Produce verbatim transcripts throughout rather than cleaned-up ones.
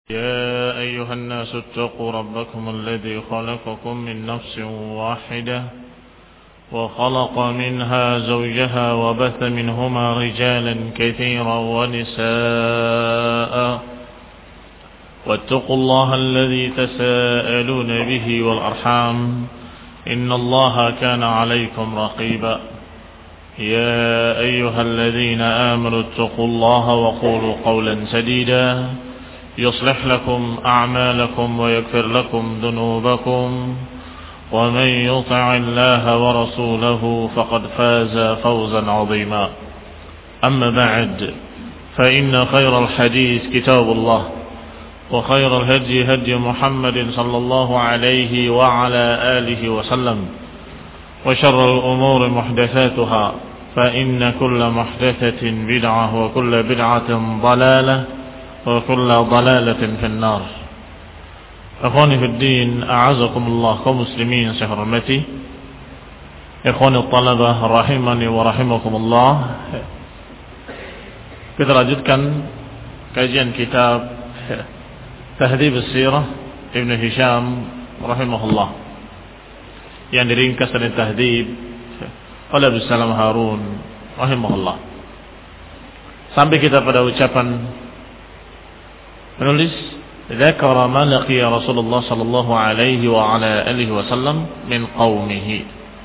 يا أيها الناس اتقوا ربكم الذي خلقكم من نفس واحدة وخلق منها زوجها وبث منهما رجالا كثيرا ونساء واتقوا الله الذي تساءلون به والأرحام إن الله كان عليكم رقيبا يا أيها الذين آمنوا اتقوا الله وقولوا قولا سديدا يصلح لكم أعمالكم ويغفر لكم ذنوبكم ومن يطع الله ورسوله فقد فاز فوزا عظيما أما بعد فإن خير الحديث كتاب الله وخير الهدي هدي محمد صلى الله عليه وعلى آله وسلم وشر الأمور محدثاتها فإن كل محدثة بدعة وكل بدعة ضلالة وكل ضلالة في النار. Akhwani fi din, a'azakumullah kaum muslimin yang saya hormati. Ikhwani talabah rahimani wa rahimakumullah. Kita lanjutkan kajian kitab Tahdhib as-Sirah Ibn Hisham rahimahullah yang diringkas dari Tahdhib oleh Abdul Salam Harun rahimahullah. Sampai kita pada ucapan penulis, dzakara ma laqiya Rasulullah sallallahu alaihi wa ala alihi wasallam min qaumihi.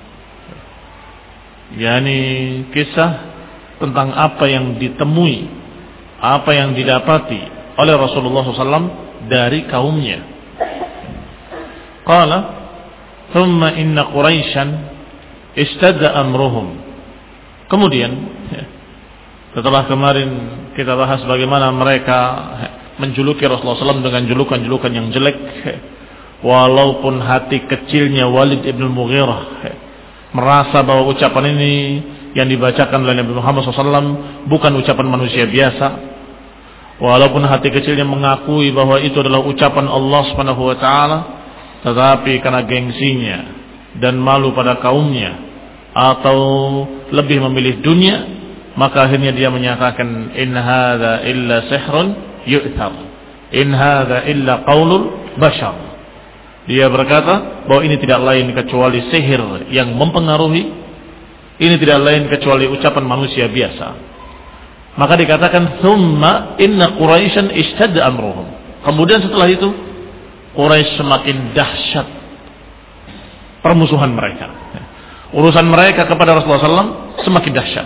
Yani kisah tentang apa yang ditemui, apa yang didapati oleh Rasulullah sallallahu alaihi wasallam dari kaumnya. Qala, "Thumma inna Quraisyan ishtadda amruhum." Kemudian setelah kemarin kita bahas bagaimana mereka menjuluki Rasulullah sallallahu alaihi wasallam dengan julukan-julukan yang jelek, walaupun hati kecilnya Walid ibn Mughirah merasa bahwa ucapan ini yang dibacakan oleh Nabi Muhammad sallallahu alaihi wasallam bukan ucapan manusia biasa, walaupun hati kecilnya mengakui bahwa itu adalah ucapan Allah Subhanahu wa taala, tetapi karena gengsinya dan malu pada kaumnya atau lebih memilih dunia, maka akhirnya dia menyatakan in hadza illa sihrun yu'thar, in hadza illa qaulul bashar. Dia berkata bahwa ini tidak lain kecuali sihir yang mempengaruhi, ini tidak lain kecuali ucapan manusia biasa. Maka dikatakan thumma inna Quraisyan ishtadda amruhum. Kemudian setelah itu Quraisy semakin dahsyat permusuhan mereka, urusan mereka kepada Rasulullah sallallahu alaihi wasallam semakin dahsyat.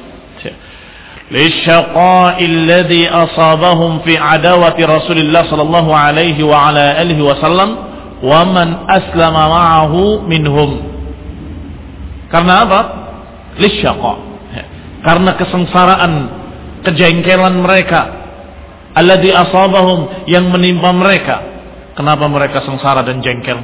للشقاء الذي أصابهم في عداوة رسول الله صلى الله عليه وعلى آله وسلم ومن أسلم معه منهم. Karena apa? للشقاء, karena kesengsaraan, kejengkelan mereka, alladhi asabahum, yang menimpa mereka. Kenapa mereka sengsara dan jengkel?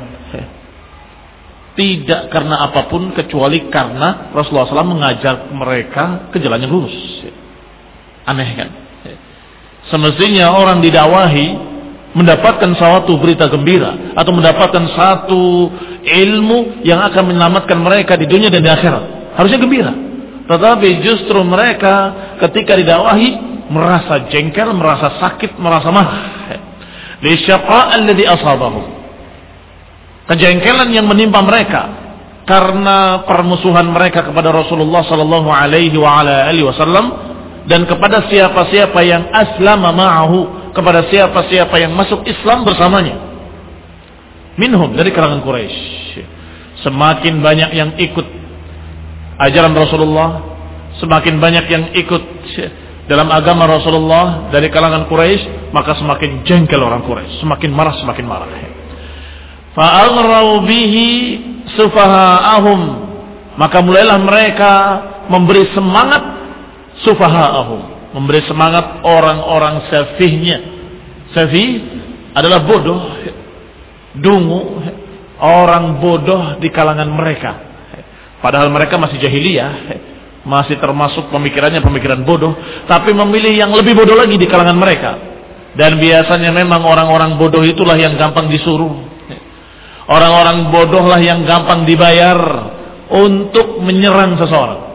Tidak karena apapun kecuali karena Rasulullah sallallahu alaihi wasallam mengajak mereka ke jalan yang lurus. Aneh kan? Semestinya orang didakwahi mendapatkan suatu berita gembira atau mendapatkan satu ilmu yang akan menyelamatkan mereka di dunia dan di akhirat. Harusnya gembira. Tetapi justru mereka ketika didakwahi merasa jengkel, merasa sakit, merasa marah. Lisyaqa alladhi asabahum. Kejengkelan yang menimpa mereka karena permusuhan mereka kepada Rasulullah sallallahu alaihi wa ala alihi wasallam dan kepada siapa-siapa yang aslama ma'ahu, kepada siapa-siapa yang masuk Islam bersamanya. Minhum, dari kalangan Quraisy. Semakin banyak yang ikut ajaran Rasulullah, semakin banyak yang ikut dalam agama Rasulullah dari kalangan Quraisy, maka semakin jengkel orang Quraisy, semakin marah, semakin marah. Fa'aghraw bihi sufaha'ahum, maka mulailah mereka memberi semangat sufaha'ahum, memberi semangat orang-orang safihnya. Safih adalah bodoh, dungu, orang bodoh di kalangan mereka. Padahal mereka masih jahiliyah, masih termasuk pemikirannya pemikiran bodoh, tapi memilih yang lebih bodoh lagi di kalangan mereka. Dan biasanya memang orang-orang bodoh itulah yang gampang disuruh, orang-orang bodohlah yang gampang dibayar untuk menyerang seseorang.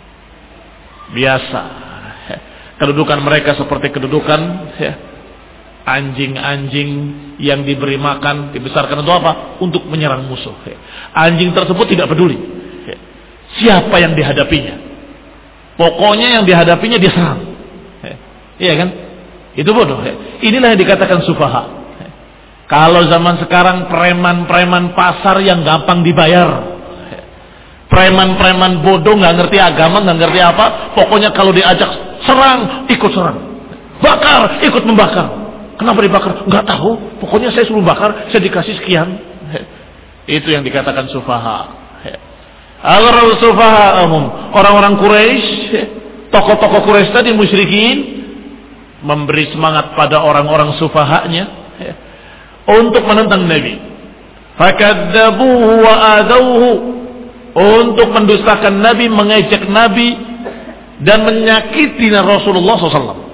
Biasa kedudukan mereka seperti kedudukan ya, Anjing-anjing yang diberi makan dibesarkan untuk apa? Untuk menyerang musuh. Anjing tersebut tidak peduli siapa yang dihadapinya. Pokoknya yang dihadapinya dia serang. Iya kan? Itu bodoh. Inilah yang dikatakan sufaha. Kalau zaman sekarang preman-preman pasar yang gampang dibayar. Preman-preman bodoh, nggak ngerti agama, nggak ngerti apa. Pokoknya kalau diajak serang, ikut serang. Bakar, ikut membakar. Kenapa dibakar? Nggak tahu. Pokoknya saya suruh bakar, saya dikasih sekian. Itu yang dikatakan sufaha. Al-Rasul sufaha umum. Orang-orang Quraisy, tokoh-tokoh Quraisy tadi musyrikin, memberi semangat pada orang-orang sufahanya untuk menentang Nabi. Fakadzabuhu wa adauhu, untuk mendustakan Nabi, mengejek Nabi dan menyakiti Rasulullah shallallahu alaihi wasallam.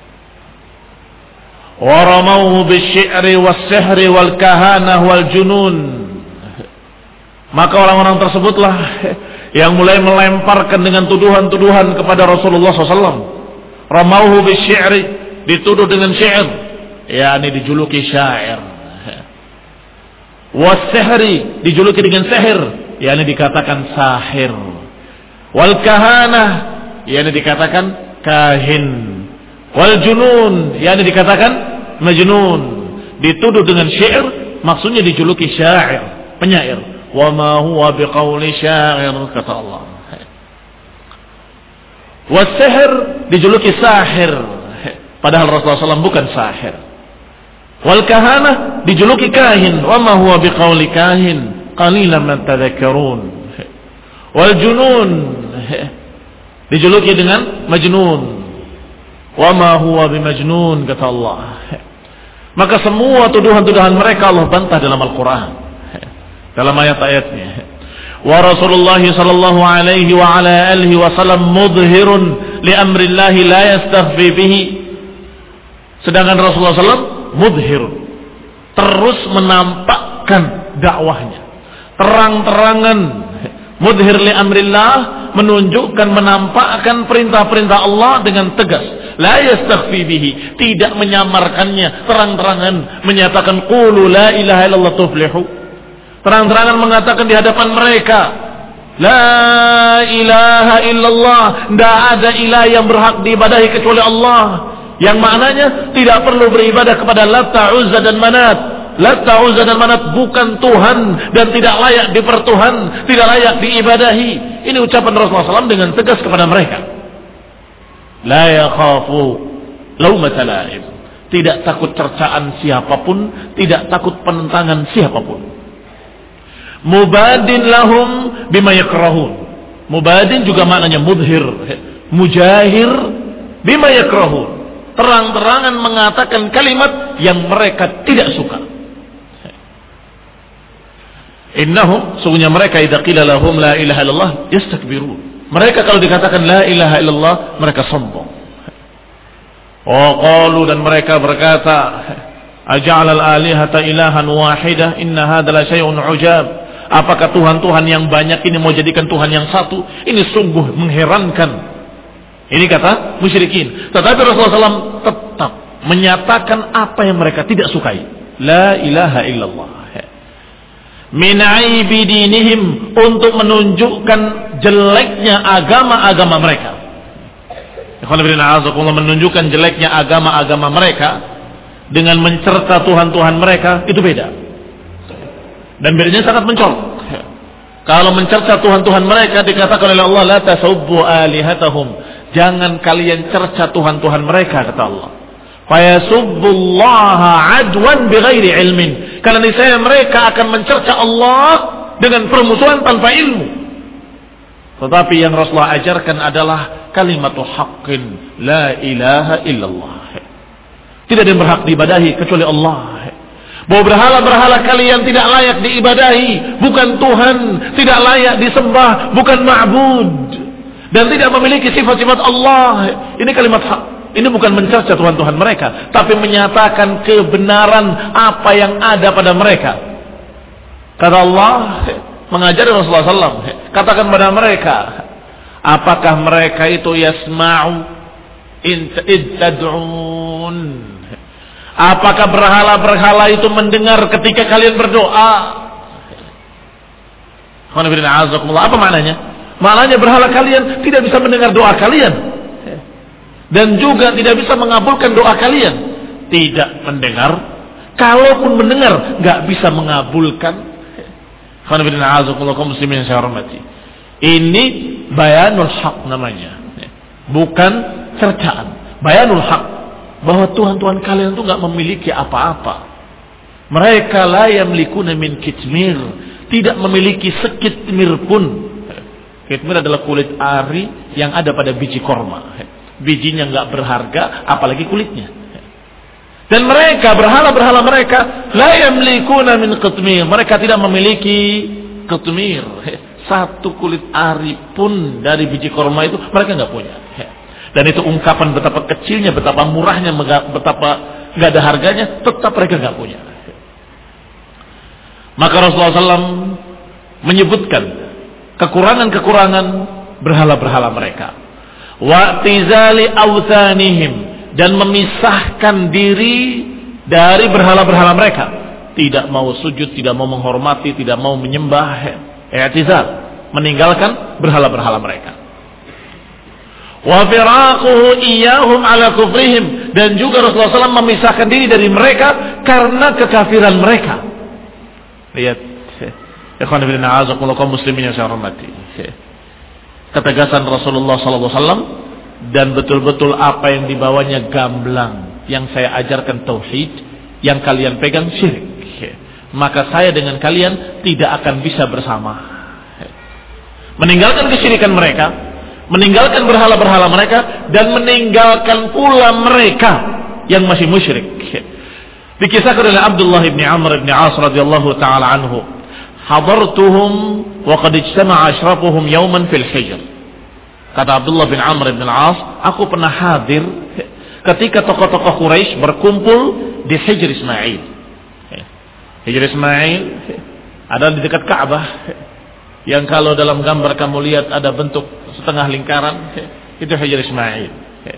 Waramauhu bisy'ri was-sihri wal-kahanah wal-junun. Maka orang-orang tersebutlah yang mulai melemparkan dengan tuduhan-tuduhan kepada Rasulullah shallallahu alaihi wasallam. Ramauhu bisy'ri, dituduh dengan syair, yakni dijuluki syair. Was-sihri, dijuluki dengan sihir, yakni dikatakan sahir. Wal-kahanah, yakni dikatakan kahin. Wal junun, yakni dikatakan majnun, dituduh dengan syair, maksudnya dijuluki syair, penyair. Wa ma huwa biqauli syair, kata Allah. Was-sihr, dijuluki sahir, padahal Rasulullah shallallahu alaihi wasallam bukan sahir. Wal kahanah, dijuluki kahin. Wa ma huwa biqauli kahin, qalilan ma tadhakkarun. Wal junun, dijuluki dengan majnun. Wa ma huwa bimajnun, kata Allah. Maka semua tuduhan-tuduhan mereka Allah bantah dalam Al-Quran, dalam ayat-ayatnya. Wa Rasulullah sallallahu alaihi wa ala alihi wasallam mudhhirun li amrillahi la yastakhfi bihi. Sedangkan Rasulullah sallallahu alaihi wasallam mudhhirun, terus menampakkan dakwahnya terang-terangan. Mudhhir li amrillah, menunjukkan, menampakkan perintah-perintah Allah dengan tegas. La yastakhfi bihi, tidak menyamarkannya, terang-terangan menyatakan qulu la ilaha illallah tuflihu. Terang-terangan mengatakan di hadapan mereka, la ilaha illallah, tidak ada ilah yang berhak diibadahi kecuali Allah. Yang maknanya tidak perlu beribadah kepada Lata, Uzza dan Manat. Lata, Uzza dan Manat bukan Tuhan dan tidak layak dipertuhan, tidak layak diibadahi. Ini ucapan Rasulullah shallallahu alaihi wasallam dengan tegas kepada mereka. La yakhafu laumata laim, tidak takut cercaan siapapun, tidak takut penentangan siapapun. Mubadin lahum bima yakrahun. Mubadin juga maknanya mudhir, mujahir bima yakrahun. Terang-terangan mengatakan kalimat yang mereka tidak suka. Innahum, sungguhnya mereka idza qila lahum la ilaha illallah yastakbirun. Mereka kalau dikatakan la ilaha illallah, mereka sombong. Oh, qalu, dan mereka berkata, aja'al al-alihata ilahan wahidah inna hadza la syai'un ujab. Apakah Tuhan-Tuhan yang banyak ini mau jadikan Tuhan yang satu? Ini sungguh mengherankan. Ini kata musyrikin. Tetapi Rasulullah shallallahu alaihi wasallam tetap menyatakan apa yang mereka tidak sukai. La ilaha illallah. Min aibi dinihim, untuk menunjukkan jeleknya agama-agama mereka. Menunjukkan jeleknya agama-agama mereka dengan mencerca Tuhan-Tuhan mereka, itu beda. Dan bedanya sangat mencolok. Kalau mencerca Tuhan-Tuhan mereka dikatakan oleh Allah, la tasubbu alihatahum, jangan kalian cerca Tuhan-Tuhan mereka, kata Allah. Fayasubbullaha adwan bighairi ilmin, karena niscaya mereka akan mencerca Allah dengan permusuhan tanpa ilmu. Tetapi yang Rasulullah ajarkan adalah kalimatu haqqin, la ilaha illallah. Tidak ada yang berhak diibadahi kecuali Allah. Bahwa berhala-berhala kalian tidak layak diibadahi, bukan Tuhan, tidak layak disembah, bukan ma'bud, dan tidak memiliki sifat-sifat Allah. Ini kalimat hak. Ini bukan mencerca Tuhan-Tuhan mereka, tapi menyatakan kebenaran apa yang ada pada mereka. Kata Allah, mengajari Rasulullah shallallahu alaihi wasallam, katakan pada mereka, apakah mereka itu yasma'u in tad'un? Apakah berhala-berhala itu mendengar ketika kalian berdoa? Apa maknanya? Maknanya berhala kalian tidak bisa mendengar doa kalian. Dan juga tidak bisa mengabulkan doa kalian. Tidak mendengar. Kalaupun mendengar, gak bisa mengabulkan. Muslimin yang saya hormati. Ini bayanul haq namanya. Bukan cercaan. Bayanul haq. Bahwa Tuhan-Tuhan kalian itu gak memiliki apa-apa. Mereka la yamlikuna min kitmir. Tidak memiliki sekitmir pun. Kitmir adalah kulit ari yang ada pada biji korma. Bijinya gak berharga, apalagi kulitnya. Dan mereka, berhala-berhala mereka, la yamlikuna min qitmir. Mereka tidak memiliki qitmir. Satu kulit ari pun dari biji korma itu mereka nggak punya. Dan itu ungkapan betapa kecilnya, betapa murahnya, betapa nggak ada harganya, tetap mereka nggak punya. Maka Rasulullah shallallahu alaihi wasallam menyebutkan kekurangan-kekurangan berhala-berhala mereka. Wa'tizali awthanihim. Dan memisahkan diri dari berhala-berhala mereka. Tidak mau sujud, tidak mau menghormati, tidak mau menyembah. I'tizal, meninggalkan berhala-berhala mereka. Wa firaquhu iyyahum ala kufrihim. Dan juga Rasulullah shallallahu alaihi wasallam memisahkan diri dari mereka karena kekafiran mereka. Lihat, ikhwan fillah, a'azakumullah kaum muslimin yang saya hormati. Ketegasan Rasulullah shallallahu alaihi wasallam. Dan betul-betul apa yang dibawanya gamblang. Yang saya ajarkan tauhid, yang kalian pegang syirik. Maka saya dengan kalian tidak akan bisa bersama. Meninggalkan kesyirikan mereka, meninggalkan berhala-berhala mereka, dan meninggalkan pula mereka yang masih musyrik. Dikisahkan oleh Abdullah bin Amr bin As radhiyallahu taala anhu, hadartuhum wa qad ijtama'a ashrafuhum yawman fil hijr. Kata Abdullah bin Amr bin As, aku pernah hadir ketika tokoh-tokoh Quraisy berkumpul di Hijr Ismail. Hijr Ismail ada di dekat Ka'bah. Yang kalau dalam gambar kamu lihat ada bentuk setengah lingkaran, itu Hijr Ismail.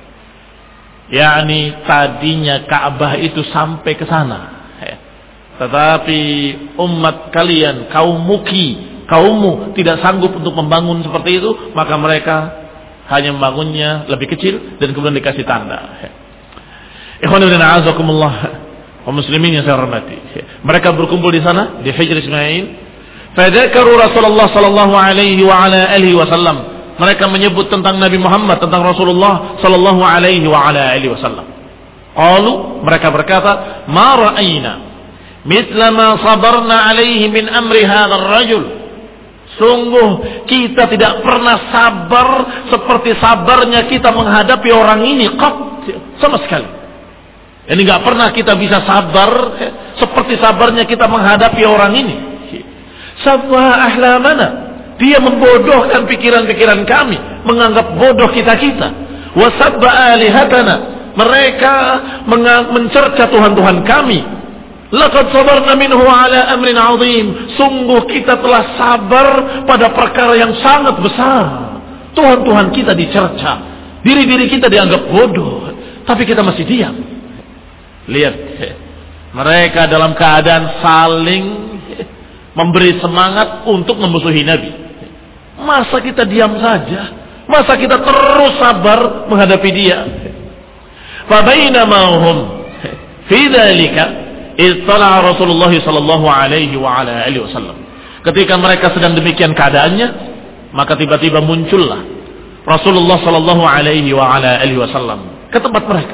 yakni tadinya Ka'bah itu sampai ke sana, tetapi umat kalian, kaum muki, kaummu tidak sanggup untuk membangun seperti itu, maka mereka hanya membangunnya lebih kecil dan kemudian dikasih tanda. Ikhwan fillah a'azakumullah, kaum muslimin yang saya hormati, mereka berkumpul di sana di Hijr Ismail. Fadzakaru Rasulullah sallallahu alaihi wa ala alihi wasallam. Mereka menyebut tentang Nabi Muhammad, tentang Rasulullah sallallahu alaihi wa ala alihi wasallam. Qalu, mereka berkata, "Ma ra'ayna mithla ma sabarna alaihi min amri hadzal rajul." Sungguh kita tidak pernah sabar seperti sabarnya kita menghadapi orang ini, qat, sama sekali. Ini enggak pernah kita bisa sabar seperti sabarnya kita menghadapi orang ini. Sabwa ahlamana, dia membodohkan pikiran-pikiran kami, menganggap bodoh kita-kita. Wasabba alihatana, mereka mencerca Tuhan-Tuhan kami. Laqad sabarna minhu ala amrin azim, sungguh kita telah sabar pada perkara yang sangat besar. Tuhan-Tuhan kita dicerca, diri-diri kita dianggap bodoh, tapi kita masih diam. Lihat, mereka dalam keadaan saling memberi semangat untuk memusuhi Nabi. Masa kita diam saja? Masa kita terus sabar menghadapi dia? Fa bainama hum fi dzalika ittala Rasulullah sallallahu alaihi wa ala alihi wasallam. Ketika mereka sedang demikian keadaannya, maka tiba-tiba muncullah Rasulullah sallallahu alaihi wa ala alihi wasallam ke tempat mereka.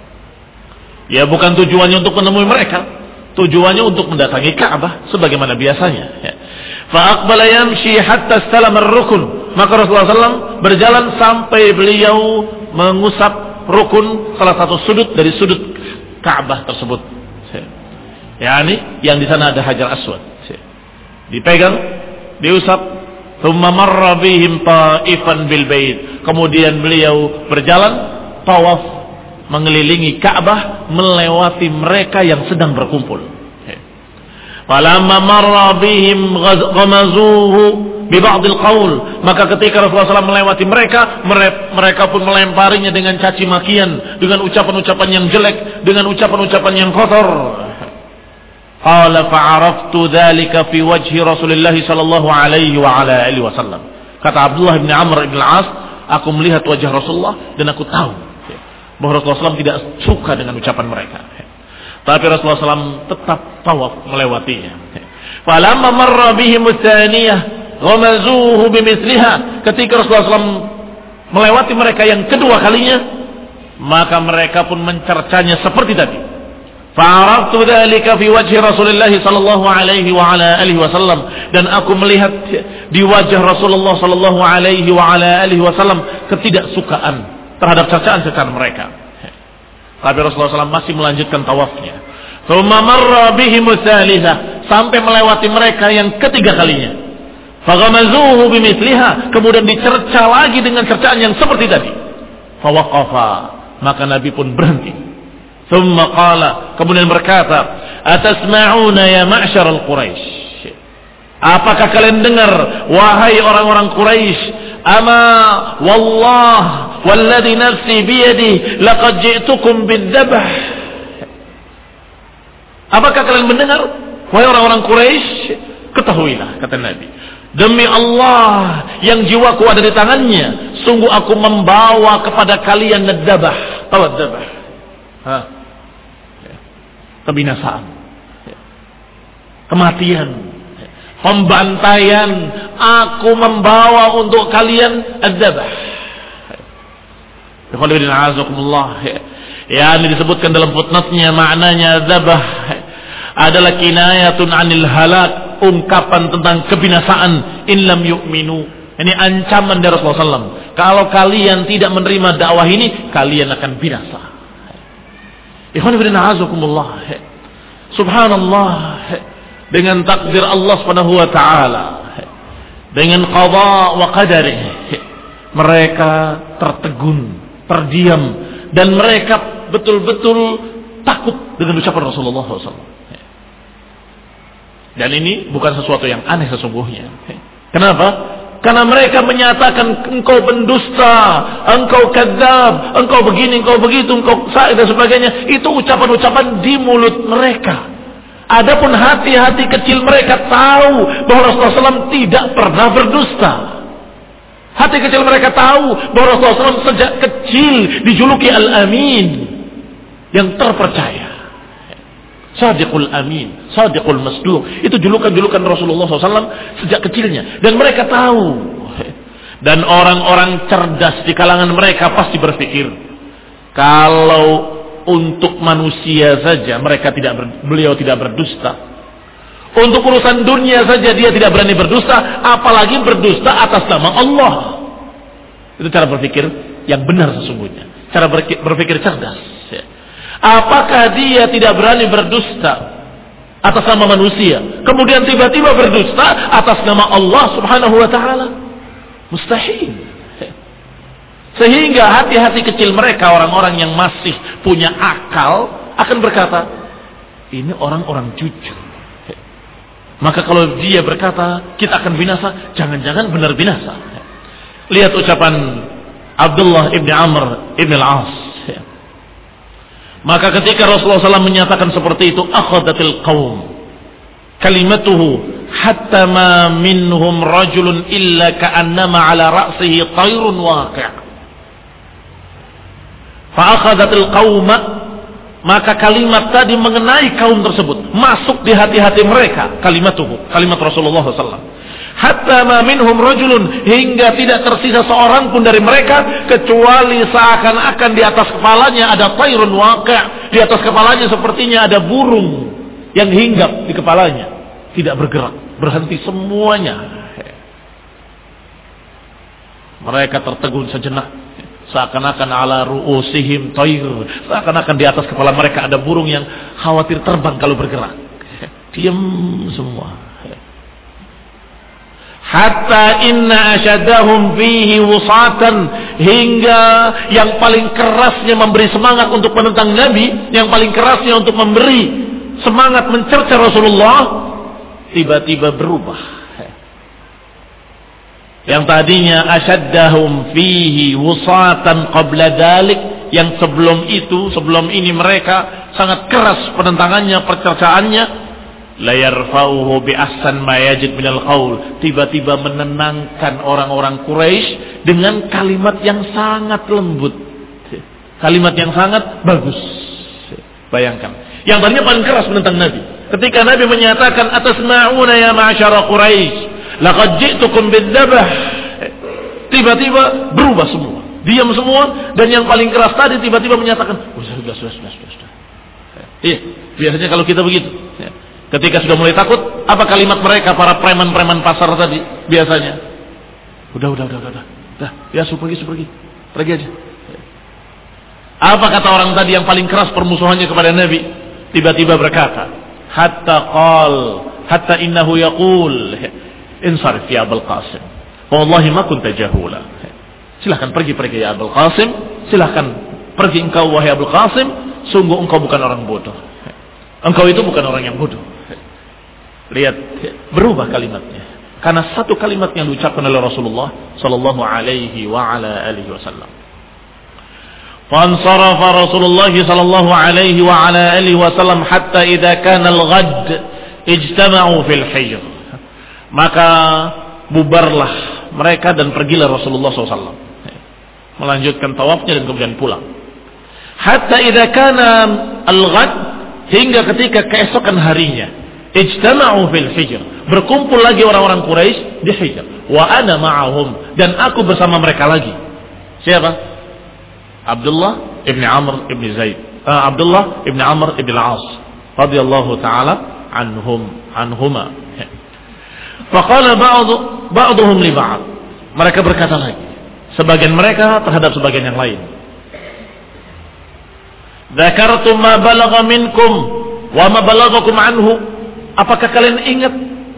Ya, bukan tujuannya untuk menemui mereka, tujuannya untuk mendatangi Ka'bah sebagaimana biasanya. Fa aqbala yamshi hatta istalama ar-rukun. Maka Rasulullah sallallahu alaihi wasallam berjalan sampai beliau mengusap rukun, salah satu sudut dari sudut Ka'bah tersebut. Yani yang di sana ada Hajar Aswad. Dipegang, diusap, thumma marra bihim ta'ifan bil bait. Kemudian beliau berjalan tawaf mengelilingi Ka'bah, melewati mereka yang sedang berkumpul. Falamma marra bihim ghamazuhu bi ba'dil qaul, maka ketika Rasulullah shallallahu alaihi wasallam melewati mereka, mereka pun melemparinya dengan caci makian, dengan ucapan-ucapan yang jelek, dengan ucapan-ucapan yang kotor. Qala fa'araftu dzalika fi wajhi Rasulillah sallallahu alaihi wa ala alihi wasallam. Kata Abdullah bin Amr bin Al-As, aku melihat wajah Rasulullah dan aku tahu bahwa Rasulullah shallallahu alaihi wasallam tidak suka dengan ucapan mereka. Tapi Rasulullah shallallahu alaihi wasallam tetap tawaf melewatinya. Falamma marra bihim tsaniyah ghamazuhu bimithliha, ketika Rasulullah shallallahu alaihi wasallam melewati mereka yang kedua kalinya, maka mereka pun mencercanya seperti tadi. Fa'araftu dzalika fi wajhi Rasulullah sallallahu alaihi wa ala alihi wasallam, dan aku melihat di wajah Rasulullah sallallahu alaihi wa ala alihi wasallam ketidaksukaan terhadap cercaan-cercaan mereka. Tapi Rasulullah shallallahu alaihi wasallam masih melanjutkan tawafnya. Tsumma marra bihim tsalitsa, sampai melewati mereka yang ketiga kalinya. Faghamazuhu bimithliha, kemudian dicerca lagi dengan cercaan yang seperti tadi. Fawaqafa, maka Nabi pun berhenti. Tsumma qala, kemudian berkata, atasma'una ya ma'syar al-Quraisy, apakah kalian dengar wahai orang-orang Quraisy? Ama wallah walladhi nafsi biyadi laqad ji'tukum bidzabh. Apakah kalian mendengar wahai orang-orang Quraisy? Ketahuilah, kata Nabi, demi Allah yang jiwaku ada di tangannya, sungguh aku membawa kepada kalian nadzabah. Tahu nadzabah? Ha. Kebinasaan. Kematian. Pembantaian. Aku membawa untuk kalian adzabah. Ya, ini disebutkan dalam footnote-nya, maknanya adzabah adalah kinayatun anil halak, ungkapan tentang kebinasaan. In lam yu'minu, ini ancaman dari Rasulullah shallallahu alaihi wasallam, kalau kalian tidak menerima dakwah ini, kalian akan binasa. Ikhwan fillah azakumullah. Subhanallah, dengan takdir Allah Subhanahu wa taala, dengan qada wa qadarih, mereka tertegun, terdiam, dan mereka betul-betul takut dengan ucapan Rasulullah shallallahu alaihi wasallam. Dan ini bukan sesuatu yang aneh sesungguhnya. Kenapa? Karena mereka menyatakan engkau pendusta, engkau kadzab, engkau begini, engkau begitu, engkau sa'id dan sebagainya. Itu ucapan-ucapan di mulut mereka. Adapun hati-hati kecil mereka tahu bahwa Rasulullah shallallahu alaihi wasallam tidak pernah berdusta. Hati kecil mereka tahu bahwa Rasulullah shallallahu alaihi wasallam sejak kecil dijuluki Al-Amin, yang terpercaya. Sadiqul Amin, Sadiqul Masduq. Itu julukan-julukan Rasulullah shallallahu alaihi wasallam sejak kecilnya. Dan mereka tahu. Dan orang-orang cerdas di kalangan mereka pasti berpikir, kalau untuk manusia saja mereka tidak ber, beliau tidak berdusta. Untuk urusan dunia saja dia tidak berani berdusta, apalagi berdusta atas nama Allah. Itu cara berpikir yang benar sesungguhnya. Cara berpikir cerdas. Apakah dia tidak berani berdusta atas nama manusia, kemudian tiba-tiba berdusta atas nama Allah Subhanahu wa taala? Mustahil. Sehingga hati-hati kecil mereka, orang-orang yang masih punya akal, akan berkata, ini orang-orang jujur. Maka kalau dia berkata kita akan binasa, jangan-jangan benar binasa. Lihat ucapan Abdullah ibn Amr ibn Al-As. Maka ketika Rasulullah shallallahu alaihi wasallam menyatakan seperti itu, akhadatil qaum kalimatuhu hatta ma minhum rajulun illa ka'annama ala ra'sihi tayrun waqi'. Fa akhadatil qauma, maka kalimat tadi mengenai kaum tersebut, masuk di hati-hati mereka, kalimatuhu, kalimat Rasulullah shallallahu alaihi wasallam. Hatta ma minhum rajulun, hingga tidak tersisa seorang pun dari mereka kecuali seakan-akan di atas kepalanya ada tayrun waqi', di atas kepalanya sepertinya ada burung yang hinggap di kepalanya, tidak bergerak, berhenti semuanya. Mereka tertegun sejenak, seakan-akan ala ru'usihim tayr, seakan-akan di atas kepala mereka ada burung yang khawatir terbang kalau bergerak. Diam semua. Hatta inna asyadahum fihi wusatan, hingga yang paling kerasnya memberi semangat untuk menentang Nabi, yang paling kerasnya untuk memberi semangat mencerca Rasulullah, tiba-tiba berubah. Yang tadinya asyaddahum fihi wusatan qabla dzalik, yang sebelum itu, sebelum ini mereka sangat keras penentangannya, percercaannya, la yarfa'uhu bi ahsan ma yajid minal qaul, tiba-tiba menenangkan orang-orang Quraisy dengan kalimat yang sangat lembut, kalimat yang sangat bagus. Bayangkan, yang tadinya paling keras menentang Nabi, ketika Nabi menyatakan atasma'una ya ma'syara Quraisy laqad ji'tukum bidzabh, tiba-tiba berubah semua, diam semua, dan yang paling keras tadi tiba-tiba menyatakan, oh, sudah, sudah, sudah, sudah, sudah. Iya, biasanya kalau kita begitu, ya. Ketika sudah mulai takut, apa kalimat mereka para preman-preman pasar tadi biasanya? Udah, udah, udah, udah, udah, udah. Ya, suruh pergi, suruh pergi, pergi aja. Apa kata orang tadi yang paling keras permusuhannya kepada Nabi? Tiba-tiba berkata, hatta qal, hatta innahu yaqul, insarif ya Abul Qasim, wallahi ma kunta jahula. Silahkan pergi pergi ya Abul Qasim, silahkan pergi engkau wahai Abul Qasim, sungguh engkau bukan orang bodoh. Engkau itu bukan orang yang bodoh. Lihat, berubah kalimatnya karena satu kalimat yang diucapkan oleh Rasulullah sallallahu alaihi wa ala alihi wasallam. Fansarafa Rasulullah sallallahu alaihi wa ala alihi wasallam hatta idza kana al-ghad ijtama'u fil hijr. Maka bubarlah mereka dan pergilah Rasulullah shallallahu alaihi wasallam melanjutkan tawafnya dan kemudian pulang. Hatta idza kana al-ghad, hingga ketika keesokan harinya, ijtama'u fil hijr, berkumpul lagi orang-orang Quraisy di Hijr. Wa ana ma'ahum, dan aku bersama mereka lagi. Siapa? Abdullah ibn Amr ibn Zaid, uh, Abdullah ibn Amr ibn al-As radhiyallahu taala anhum anhuma. Faqala ba'du ba'duhum li ba'd, mereka berkata lagi, sebagian mereka terhadap sebagian yang lain, dzakartum ma balagha minkum wa ma balaghakum anhu, apakah kalian ingat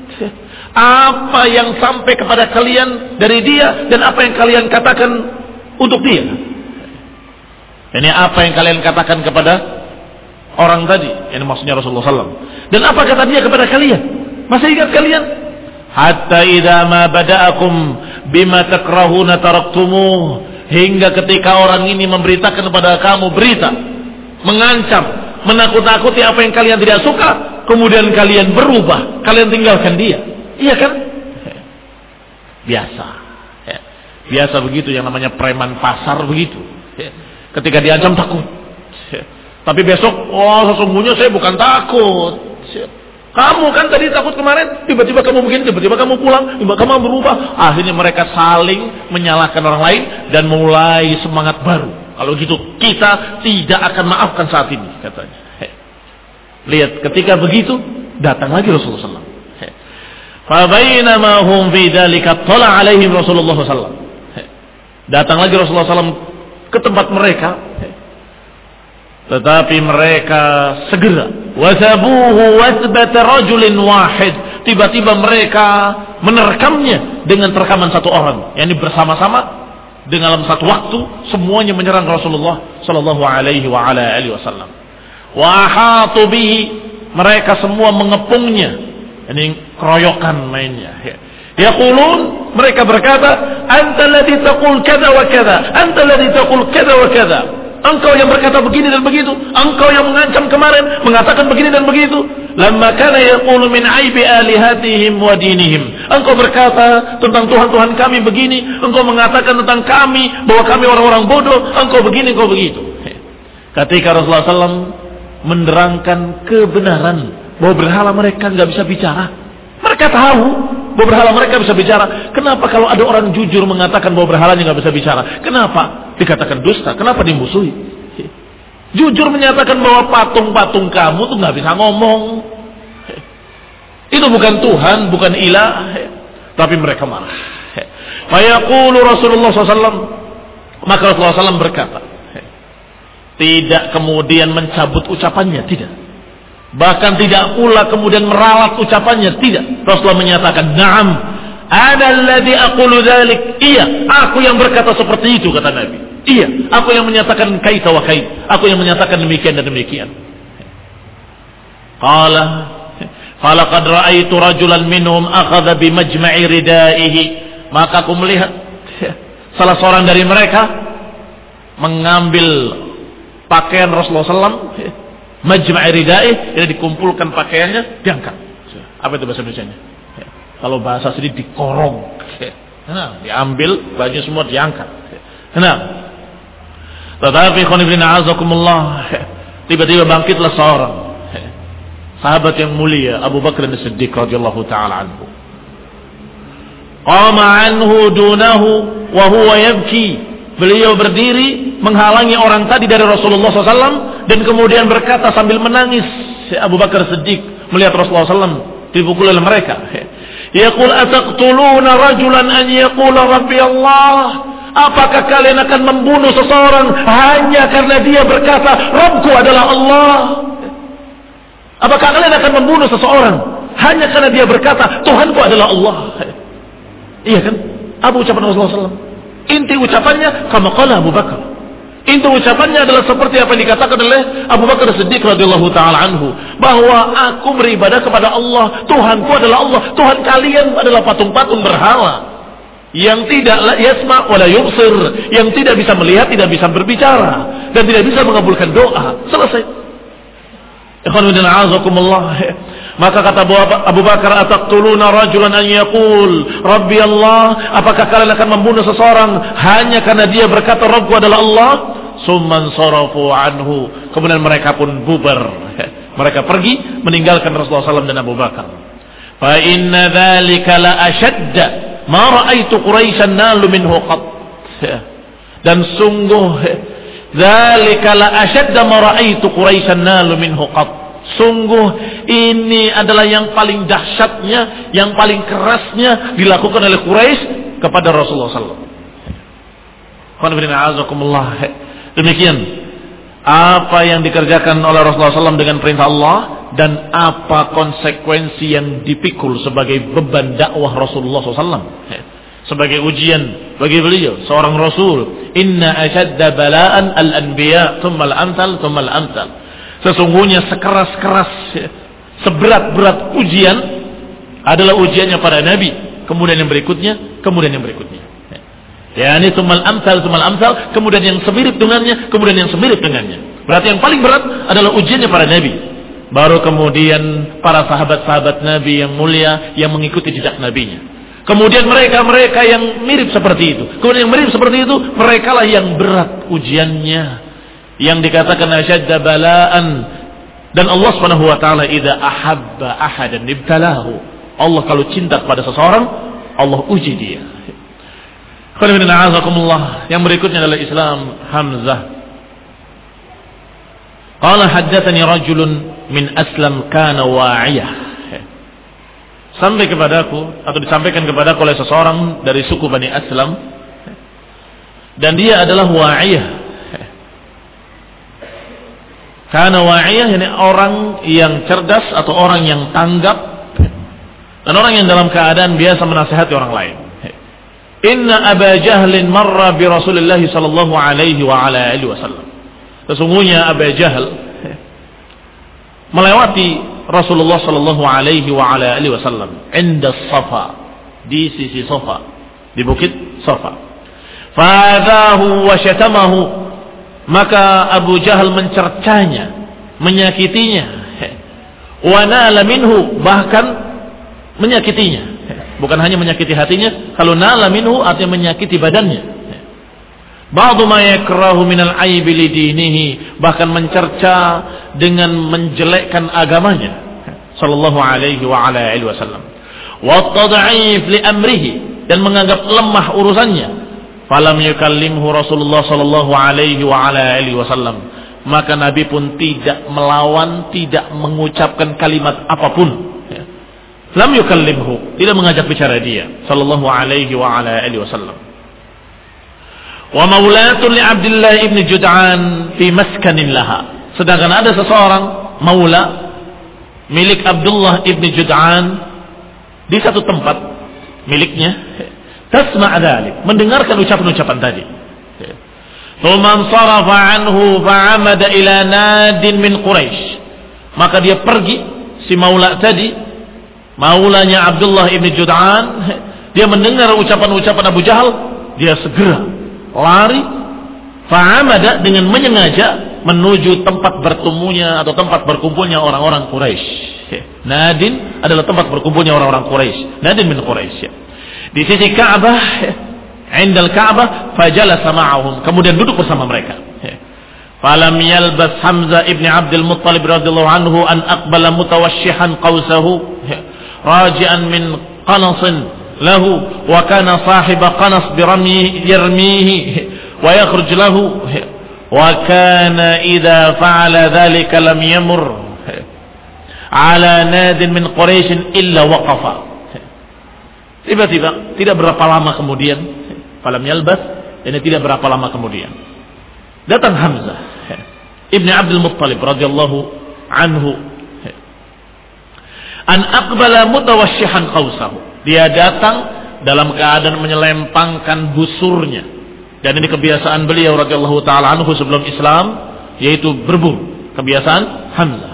apa yang sampai kepada kalian dari dia dan apa yang kalian katakan untuk dia? Ini apa yang kalian katakan kepada orang tadi, ini maksudnya Rasulullah sallallahu alaihi wasallam, dan apa kata dia kepada kalian? Masih ingat kalian? Hatta idza ma bada'akum bima takrahuna taraktumuh, hingga ketika orang ini memberitakan kepada kamu berita, mengancam, menakut-nakuti apa yang kalian tidak suka, kemudian kalian berubah, kalian tinggalkan dia. Iya kan? Biasa. Biasa begitu, yang namanya preman pasar begitu. Ketika diancam takut. Tapi besok, oh sesungguhnya saya bukan takut. Kamu kan tadi takut kemarin, tiba-tiba kamu begini, tiba-tiba kamu pulang, tiba-tiba kamu berubah. Akhirnya mereka saling menyalahkan orang lain dan mulai semangat baru. Kalau gitu kita tidak akan maafkan saat ini, katanya. He. Lihat, ketika begitu datang lagi Rasulullah sallallahu alaihi wasallam. Fa bainama hum fi dzalika tala alaihim Rasulullah sallallahu alaihi wasallam. Datang lagi Rasulullah sallallahu alaihi wasallam ke tempat mereka. He. Tetapi mereka segera wasabuhu wasbata rajulin wahid, tiba-tiba mereka menerkamnya dengan terkaman satu orang, yakni bersama-sama dalam satu waktu semuanya menyerang Rasulullah sallallahu alaihi wa ala alihi wasallam. Wa ahatu bihi, mereka semua mengepungnya, ini keroyokan mainnya. Yaqulun, mereka berkata, anta alladhi taqul kada wa kada, anta alladhi taqul kada wa kada. Engkau yang berkata begini dan begitu, engkau yang mengancam kemarin, mengatakan begini dan begitu. Lamma kana yaqulu min aibi alihatihim wa dinihim, engkau berkata tentang Tuhan-Tuhan kami begini, engkau mengatakan tentang kami bahwa kami orang-orang bodoh, engkau begini, engkau begitu. Ketika Rasulullah sallallahu alaihi wasallam menerangkan kebenaran bahwa berhala mereka nggak bisa bicara, mereka tahu bahwa berhala mereka bisa bicara. Kenapa kalau ada orang jujur mengatakan bahwa berhalanya nggak bisa bicara, kenapa dikatakan dusta? Kenapa dimusuhi? Jujur menyatakan bahwa patung-patung kamu tuh nggak bisa ngomong, itu bukan Tuhan, bukan ilah, tapi mereka marah. Fayaqulu Rasulullah sallallahu alaihi wasallam, maka Rasulullah sallallahu alaihi wasallam berkata, tidak kemudian mencabut ucapannya, tidak. Bahkan tidak pula kemudian meralat ucapannya, tidak. Rasulullah menyatakan, "Na'am, ana alladhi aqulu dzalik." Iya, aku yang berkata seperti itu, kata Nabi. Iya, aku yang menyatakan kaita wa kait. Aku yang menyatakan demikian dan demikian. Qala, falaqad ra'aitu rajulan minhum akhadha bimajma'i ridaihi, maka aku melihat salah seorang dari mereka mengambil pakaian Rasulullah sallallahu alaihi wasallam, majma'i ridaihi, jadi dikumpulkan pakaiannya, diangkat. Apa itu bahasa Indonesianya? Kalau bahasa sini dikorong. Nah, diambil baju semua diangkat. Nah, tetapi khonibrin a'azakumullah, tiba-tiba bangkitlah seorang sahabat yang mulia, Abu Bakar As-Siddiq radhiyallahu taala anhu. Qama anhu dunahu wa huwa yabki. Beliau berdiri menghalangi orang tadi dari Rasulullah sallallahu alaihi wasallam dan kemudian berkata sambil menangis. Abu Bakar As-Siddiq melihat Rasulullah sallallahu alaihi wasallam dipukul oleh mereka. Yaqul ataqtuluna rajulan an yaqula rabbi Allah. Apakah kalian akan membunuh seseorang hanya karena dia berkata Rabbku adalah Allah? Apakah kalian akan membunuh seseorang hanya karena dia berkata Tuhanku adalah Allah? Iya kan? Apa ucapan Rasulullah sallallahu alaihi wasallam? Inti ucapannya kama qala Abu Bakar. Inti ucapannya adalah seperti apa yang dikatakan oleh Abu Bakar As-Siddiq radhiyallahu taala anhu, bahwa aku beribadah kepada Allah, Tuhanku adalah Allah, Tuhan kalian adalah patung-patung berhala yang tidak yasma wala yubsir, yang tidak bisa melihat, tidak bisa berbicara dan tidak bisa mengabulkan doa. Selesai. Ikhwan fillah a'azakumullah. Maka kata Abu Bakar, ataqtuluna rajulan an yaqul Rabbi Allah, apakah kalian akan membunuh seseorang hanya karena dia berkata Rabbku adalah Allah? Summan sarafu anhu, kemudian mereka pun bubar, mereka pergi meninggalkan Rasulullah sallallahu alaihi wasallam dan Abu Bakar. Fa inna dzalika la ashadda ma ra'aitu Quraisyan nalu minhu qat. Dan sungguh dzalika la ashadda ma ra'aitu Quraisyan nalu minhu qat. Sungguh ini adalah yang paling dahsyatnya, yang paling kerasnya dilakukan oleh Quraisy kepada Rasulullah sallallahu alaihi wasallam. Demikian apa yang dikerjakan oleh Rasulullah sallallahu alaihi wasallam dengan perintah Allah dan apa konsekuensi yang dipikul sebagai beban dakwah Rasulullah sallallahu alaihi wasallam, sebagai ujian bagi beliau seorang Rasul. Inna ashadda bala'an al-anbiya thumma al-amthal thumma al-amthal. Sesungguhnya sekeras-keras, seberat-berat ujian adalah ujiannya para nabi, kemudian yang berikutnya, kemudian yang berikutnya. Ya, ini tumal amsal, tumal amsal, kemudian yang semirip dengannya, kemudian yang semirip dengannya. Berarti yang paling berat adalah ujiannya para nabi. Baru kemudian para sahabat-sahabat nabi yang mulia yang mengikuti jejak nabinya. Kemudian mereka-mereka yang mirip seperti itu. Kemudian yang mirip seperti itu, merekalah yang berat ujiannya. Yang dikatakan asyadda bala'an, dan Allah Subhanahu wa taala idza ahabba ahadan ibtalahu. Allah kalau cinta kepada seseorang, Allah uji dia. Yang berikutnya adalah Islam Hamzah. Qala haddatsani rajulun min Aslam kana wa'iyah. Sampai kepadaku atau disampaikan kepadaku oleh seseorang dari suku Bani Aslam, dan dia adalah wa'iyah. Karena wa'iyah ini orang yang cerdas atau orang yang tanggap dan orang yang dalam keadaan biasa menasihati orang lain. Inna Aba Jahlin marra bi Rasulillah sallallahu alaihi wa ala alihi wasallam. Sesungguhnya Aba Jahl melewati Rasulullah sallallahu alaihi wa ala alihi wasallam inda Safa, di sisi Safa, di bukit Safa. Fadahu wa syatamahu, maka Abu Jahal mencercanya, menyakitinya. Wa nala minhu, bahkan menyakitinya. Bukan hanya menyakiti hatinya, kalau nala minhu artinya menyakiti badannya. Ba'du ma yakrahu minal aibi li dinihi, bahkan mencerca dengan menjelekkan agamanya sallallahu alaihi wa ala alihi wasallam. Wa tad'if li amrihi, dan menganggap lemah urusannya. Falam yukallimhu Rasulullah sallallahu alaihi wa ala alihi wasallam, maka Nabi pun tidak melawan, tidak mengucapkan kalimat apapun. Lam yukallimhu, tidak mengajak bicara dia sallallahu alaihi wa ala alihi wasallam. Wa maulatun li Abdullah ibn Jud'an fi maskanin laha, sedangkan ada seseorang maula milik Abdullah ibn Jud'an di satu tempat miliknya. Tasma' dzalik, mendengarkan ucapan-ucapan tadi. Thumma sarafa anhu fa'amada ila nadin min Quraisy, maka dia pergi si Maula tadi, maulanya Abdullah ibn Jud'an, dia mendengar ucapan-ucapan Abu Jahal, dia segera lari, fa'amada dengan menyengaja menuju tempat bertemunya atau tempat berkumpulnya orang-orang Quraisy. Nadin adalah tempat berkumpulnya orang-orang Quraisy. Nadin bin Quraisy. Di sisi Ka'bah, indal Ka'bah, fajalasa ma'ahum, kemudian duduk bersama mereka. Falam yalbas Hamzah ibn Abdul Muttalib radhiyallahu anhu an aqbala mutawashshihan qawsahu raji'an min qanasin lahu wa kana sahiba qanas birami yarmihi wa yakhruj lahu wa kana idza fa'ala dhalika lam yamur ala nadin min Quraisy illa waqafa. Tiba-tiba tidak berapa lama kemudian, falam yalbas, ini tidak berapa lama kemudian datang Hamzah ibn Abdul Muttalib radhiyallahu anhu an aqbala mutawashshihan qausahu. Dia datang dalam keadaan menyelempangkan busurnya, dan ini kebiasaan beliau radhiyallahu taala anhu sebelum Islam, yaitu berburu, kebiasaan Hamzah.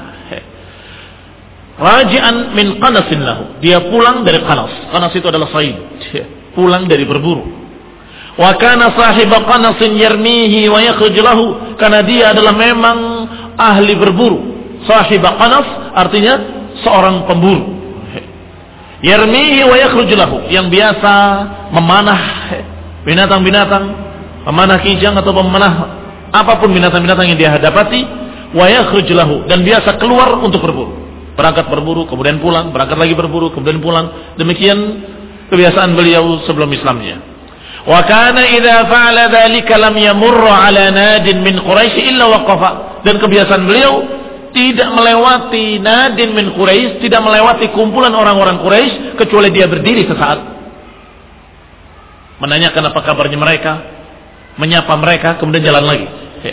Raji'an min qanasin lahu, dia pulang dari qanas. Qanas itu adalah said, pulang dari berburu. Wa kana sahiba qanasin yarmihi wa yakhruj lahu, karena dia adalah memang ahli berburu. Sahiba qanas artinya seorang pemburu. Yarmihi wa yakhruj lahu, yang biasa memanah binatang-binatang, memanah kijang atau memanah apapun binatang-binatang yang dia hadapati, wa yakhruj lahu, dan biasa keluar untuk berburu. Berangkat berburu kemudian pulang, berangkat lagi berburu kemudian pulang. Demikian kebiasaan beliau sebelum Islamnya. Wa kana idza fa'ala dzalika lam yamurru 'ala nadin min Quraisy illa waqafa. Dan kebiasaan beliau tidak melewati nadin min Quraisy, tidak melewati kumpulan orang-orang Quraisy kecuali dia berdiri sesaat, menanyakan apa kabarnya mereka, menyapa mereka, kemudian jalan lagi.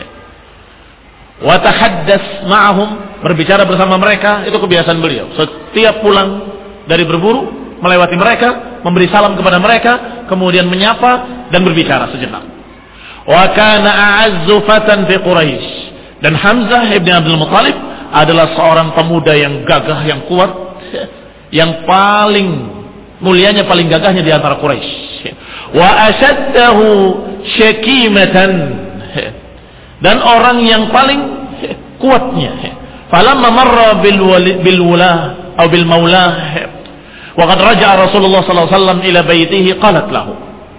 Wa tahaddas ma'ahum, berbicara bersama mereka, itu kebiasaan beliau. Setiap pulang dari berburu melewati mereka, memberi salam kepada mereka, kemudian menyapa dan berbicara sejenak. Wa kana a'azzu fatan fi Quraisy, dan Hamzah ibn Abdul Muttalib adalah seorang pemuda yang gagah, yang kuat, yang paling mulianya, paling gagahnya di antara Quraisy. Wa ashaddahu syakimatan, dan orang yang paling kuatnya. Falamma marra bil bil wala atau bil maula wa qad raja'a Rasulullah sallallahu alaihi wasallam ila baitihi, qalat lahu.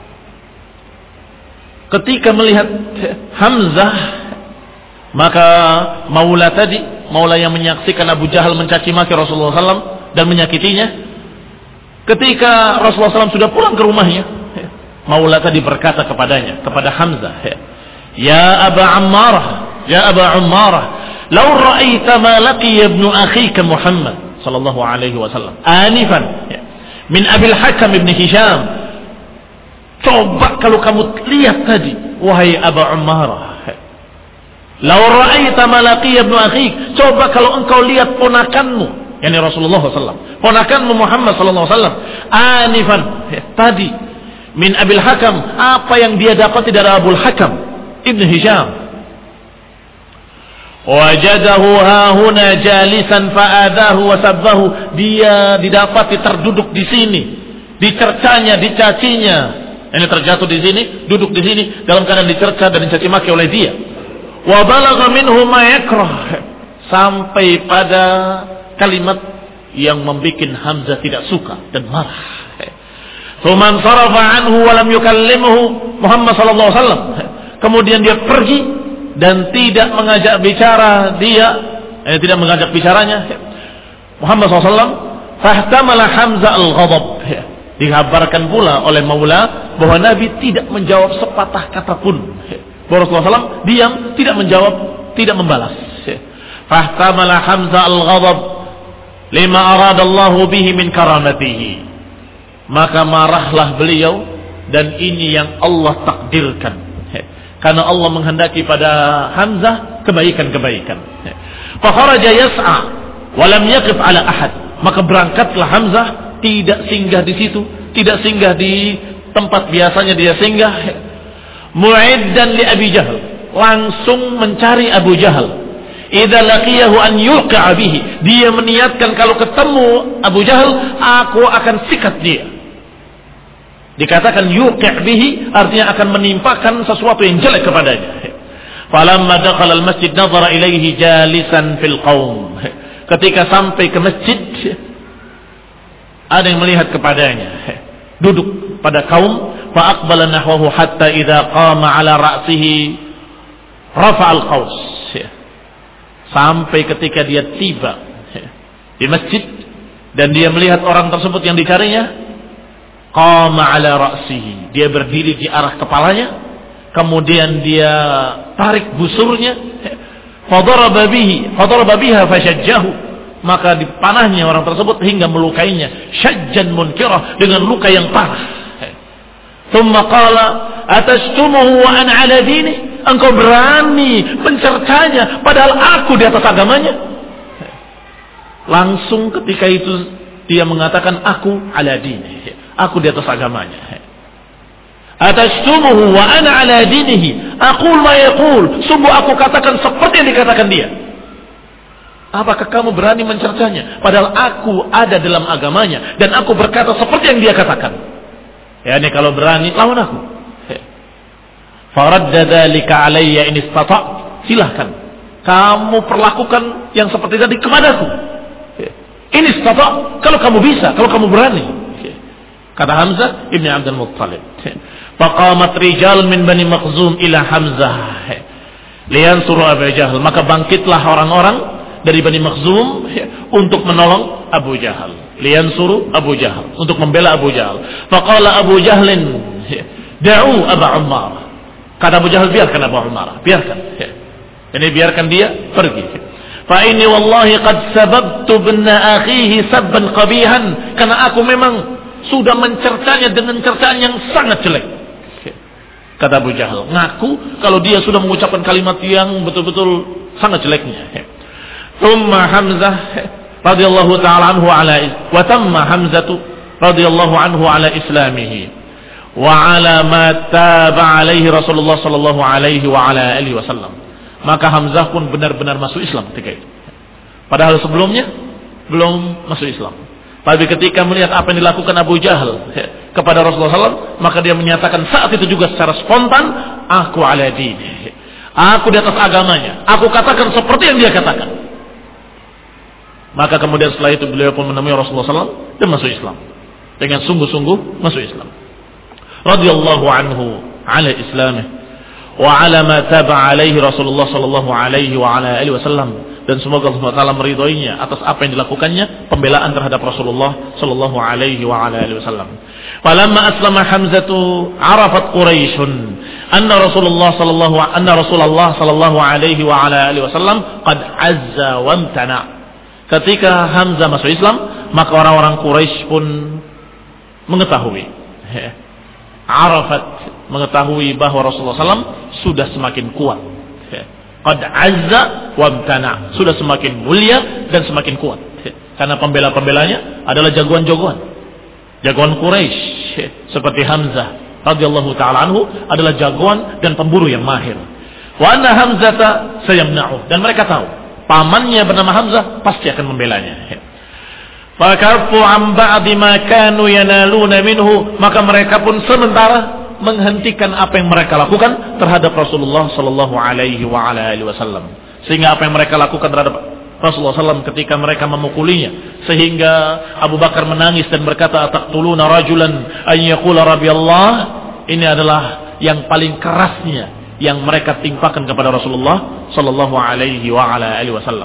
Ketika melihat Hamzah, maka maula tadi, maula yang menyaksikan Abu Jahal mencaci maki Rasulullah sallallahu alaihi wasallam dan menyakitinya, ketika Rasulullah sallallahu alaihi wasallam sudah pulang ke rumahnya, maula tadi berkata kepadanya, kepada Hamzah, ya Aba Ammarah, ya Aba Ammarah, law ra'aita ma laqiya ibnu akhika Muhammad sallallahu alaihi wasallam anifan min Abil Hakam ibn Hisham. Coba kalau kamu lihat tadi, wahai Aba Ammarah, law ra'aita ma laqiya ibnu akhik, coba kalau engkau lihat ponakanmu, yakni Rasulullah sallallahu alaihi wasallam, ponakanmu Muhammad sallallahu alaihi wasallam, anifan tadi, min Abil Hakam, apa yang dia dapat dari Abul Hakam ibn Hisham. Wajadahu hahuna jalisan fa'adahu wa sabbahu, dia didapati terduduk di sini, dicercanya, dicacinya. Ini terjatuh di sini, duduk di sini dalam keadaan dicerca dan dicaci maki oleh dia. Wa balagha minhu ma yakrah, sampai pada kalimat yang membuat Hamzah tidak suka dan marah. Tsumman sarafa anhu wa lam yukallimhu Muhammad sallallahu alaihi wasallam. Kemudian dia pergi dan tidak mengajak bicara dia, eh, tidak mengajak bicaranya Muhammad sallallahu alaihi wasallam. Fahtamala Hamzah al-ghadab, dikabarkan pula oleh Maula bahwa Nabi tidak menjawab sepatah kata pun. Rasulullah sallallahu alaihi wasallam diam, tidak menjawab, tidak membalas. Fahtamala Hamzah al-ghadab lima aradallahu bihi min karamatihi, maka marahlah beliau, dan ini yang Allah takdirkan, karena Allah menghendaki pada Hamzah kebaikan-kebaikan. Fa kharaja yas'a wa lam yaqif ala ahad, maka berangkatlah Hamzah, tidak singgah di situ, tidak singgah di tempat biasanya dia singgah. Mu'iddan li Abi Jahal, langsung mencari Abu Jahal. idza laqiyahu an yuqi'a bihi. Dia meniatkan kalau ketemu Abu Jahal, aku akan sikat dia. Dikatakan yuqi' bihi artinya akan menimpakan sesuatu yang jelek kepadanya. Falamma dakhala al-masjid nadhara ilaihi jalisan fil qaum. Ketika sampai ke masjid, ada yang melihat kepadanya, duduk pada kaum, fa aqbala nahwahu hatta idza qama ala ra'sihi rafa'a al-qaus. Sampai ketika dia tiba di masjid dan dia melihat orang tersebut yang dicarinya, qama ala ra'sihi, dia berdiri di arah kepalanya, kemudian dia tarik busurnya, fadaraba bihi fadaraba biha fashajjahu, maka dipanahnya orang tersebut hingga melukainya, syajjan munkirah, dengan luka yang parah. Thumma qala atastumuhu wa ana ala dini, engkau berani mencercanya padahal aku di atas agamanya. Langsung ketika itu dia mengatakan aku ala dini, aku di atas agamanya. Atastumuhu wa ana ala dinihi, aqul ma yaqul, sungguh aku katakan seperti yang dikatakan dia. Apakah kamu berani mencercanya padahal aku ada dalam agamanya dan aku berkata seperti yang dia katakan? Ya, ini kalau berani lawan aku. Faradda dzalika alayya in istata', silahkan kamu perlakukan yang seperti tadi kepadaku. In istata', kalau kamu bisa, kalau kamu berani. Kata Hamzah ibn Abdul Muttalib. Faqamat rijal min Bani Makhzum ila Hamzah liyansuru Abu Jahal, maka bangkitlah orang-orang dari Bani Makhzum untuk menolong Abu Jahal. Liyansuru Abu Jahal, untuk membela Abu Jahal. Faqala Abu Jahlin, da'u Abu Ummar. Kata Abu Jahal, biarkan Abu Ummar, biarkan. Ini biarkan dia pergi. Fa inni wallahi qad sababtu binna akhihi sabban qabihan, karena aku memang sudah mencercanya dengan cercaan yang sangat jelek. Kata Abu Jahal, ngaku kalau dia sudah mengucapkan kalimat yang betul-betul sangat jeleknya. Thumma Hamzah radhiyallahu ta'ala anhu ala wa tamma Hamzatu radhiyallahu anhu ala islamihi wa ala ma taba alaihi Rasulullah sallallahu alaihi wa ala alihi wasallam. Maka Hamzah pun benar-benar masuk Islam ketika itu. Padahal sebelumnya belum masuk Islam. Tapi ketika melihat apa yang dilakukan Abu Jahal kepada Rasulullah sallallahu alaihi wasallam, maka dia menyatakan saat itu juga secara spontan, aku ala dini, aku di atas agamanya, aku katakan seperti yang dia katakan. Maka kemudian setelah itu beliau pun menemui Rasulullah sallallahu alaihi wasallam dan masuk Islam dengan sungguh-sungguh masuk Islam. Radhiyallahu anhu ala islamih wa ala ma taba alaihi Rasulullah sallallahu alaihi wa ala alihi wasallam, dan semoga Allah subhanahu wa taala meridhoinya atas apa yang dilakukannya, pembelaan terhadap Rasulullah sallallahu alaihi wa ala alihi wasallam. Falamma aslama Hamzatu arafat Quraisyun anna Rasulullah sallallahu anna Rasulullah sallallahu alaihi wa ala alihi wasallam qad azza wa amtana. Ketika Hamzah masuk Islam, maka orang-orang Quraisy pun mengetahui, arafat, mengetahui bahwa Rasulullah sallallahu alaihi wasallam sudah semakin kuat. Qad azza wa amtana, sudah semakin mulia dan semakin kuat. Karena pembela-pembelanya adalah jagoan-jagoan, jagoan Quraisy seperti Hamzah radhiyallahu taala anhu adalah jagoan dan pemburu yang mahir. Wa anna Hamzata sayamna'u, dan mereka tahu pamannya bernama Hamzah pasti akan membelanya. Fakafu an ba'di ma kanu yanaluna minhu, maka mereka pun sementara menghentikan apa yang mereka lakukan terhadap Rasulullah sallallahu alaihi wa ala alihi wasallam. Sehingga apa yang mereka lakukan terhadap Rasulullah sallallahu alaihi wasallam ketika mereka memukulinya, sehingga Abu Bakar menangis dan berkata, "Taqtuluna rajulan an yaqula rabbi Allah." Ini adalah yang paling kerasnya yang mereka timpakan kepada Rasulullah sallallahu alaihi wa ala alihi wasallam.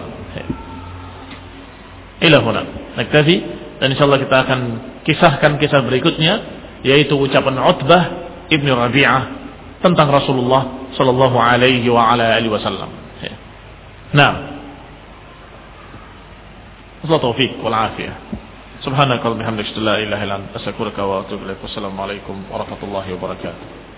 Ila huna naktafi, dan insyaallah kita akan kisahkan kisah berikutnya, yaitu ucapan Utbah Ibn Rabi'ah tentang Rasulullah sallallahu alaihi wa ala alihi wasallam. Nah, wassalamu taufiq wal afiyah. Subhanakallahumma wa bihamdika la ilaha illa anta astaghfiruka wa atubu ilaik. Wassalamu alaikum warahmatullahi wabarakatuh.